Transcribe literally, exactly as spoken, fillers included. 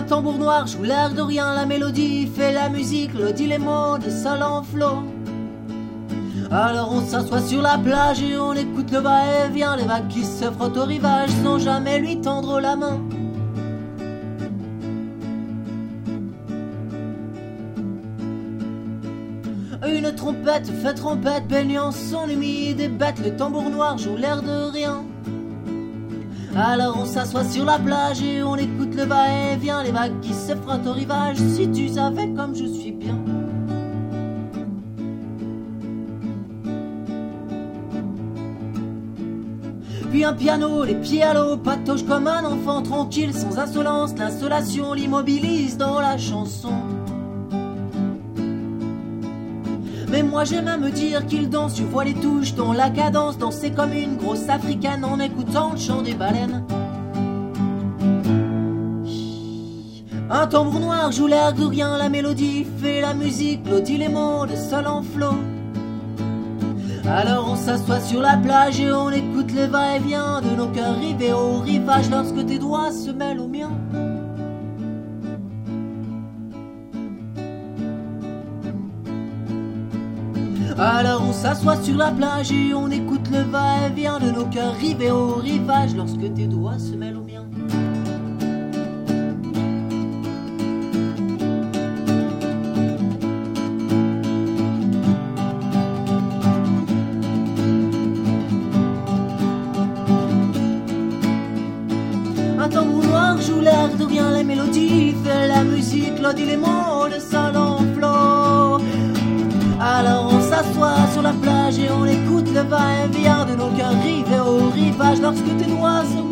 Un tambour noir joue l'air de rien, la mélodie fait la musique, le dit les mots de sol en flot. Alors on s'assoit sur la plage et on écoute le va-et-vient, les vagues qui se frottent au rivage sans jamais lui tendre la main. Une trompette fait trompette, baignant son humide et bête, le tambour noir joue l'air de rien. Alors on s'assoit sur la plage et on écoute le va-et-vient, les vagues qui se frottent au rivage, si tu savais comme je suis bien. Puis un piano, les pieds à l'eau, patauge comme un enfant tranquille, sans insolence, l'insolation l'immobilise dans la chanson. Mais moi j'aime à me dire qu'il danse, je vois les touches dans la cadence, danser comme une grosse africaine en écoutant le chant des baleines. Un tambour noir joue l'air de rien, la mélodie fait la musique, l'eau dit les mots de sol en flot. Alors on s'assoit sur la plage et on écoute le va-et-vient de nos cœurs rivés au rivage lorsque tes doigts se mêlent aux miens. Alors on s'assoit sur la plage et on écoute le va-et-vient de nos cœurs rivés au rivage lorsque tes doigts se mêlent aux miens. Un tambour noir joue l'air de rien, les mélodies fait la musique, l'eau dit les mots de sol en flot. Alors on s'assoit sur la plage et on écoute le va-et-vient de nos cœurs rivés au rivage lorsque tes doigts se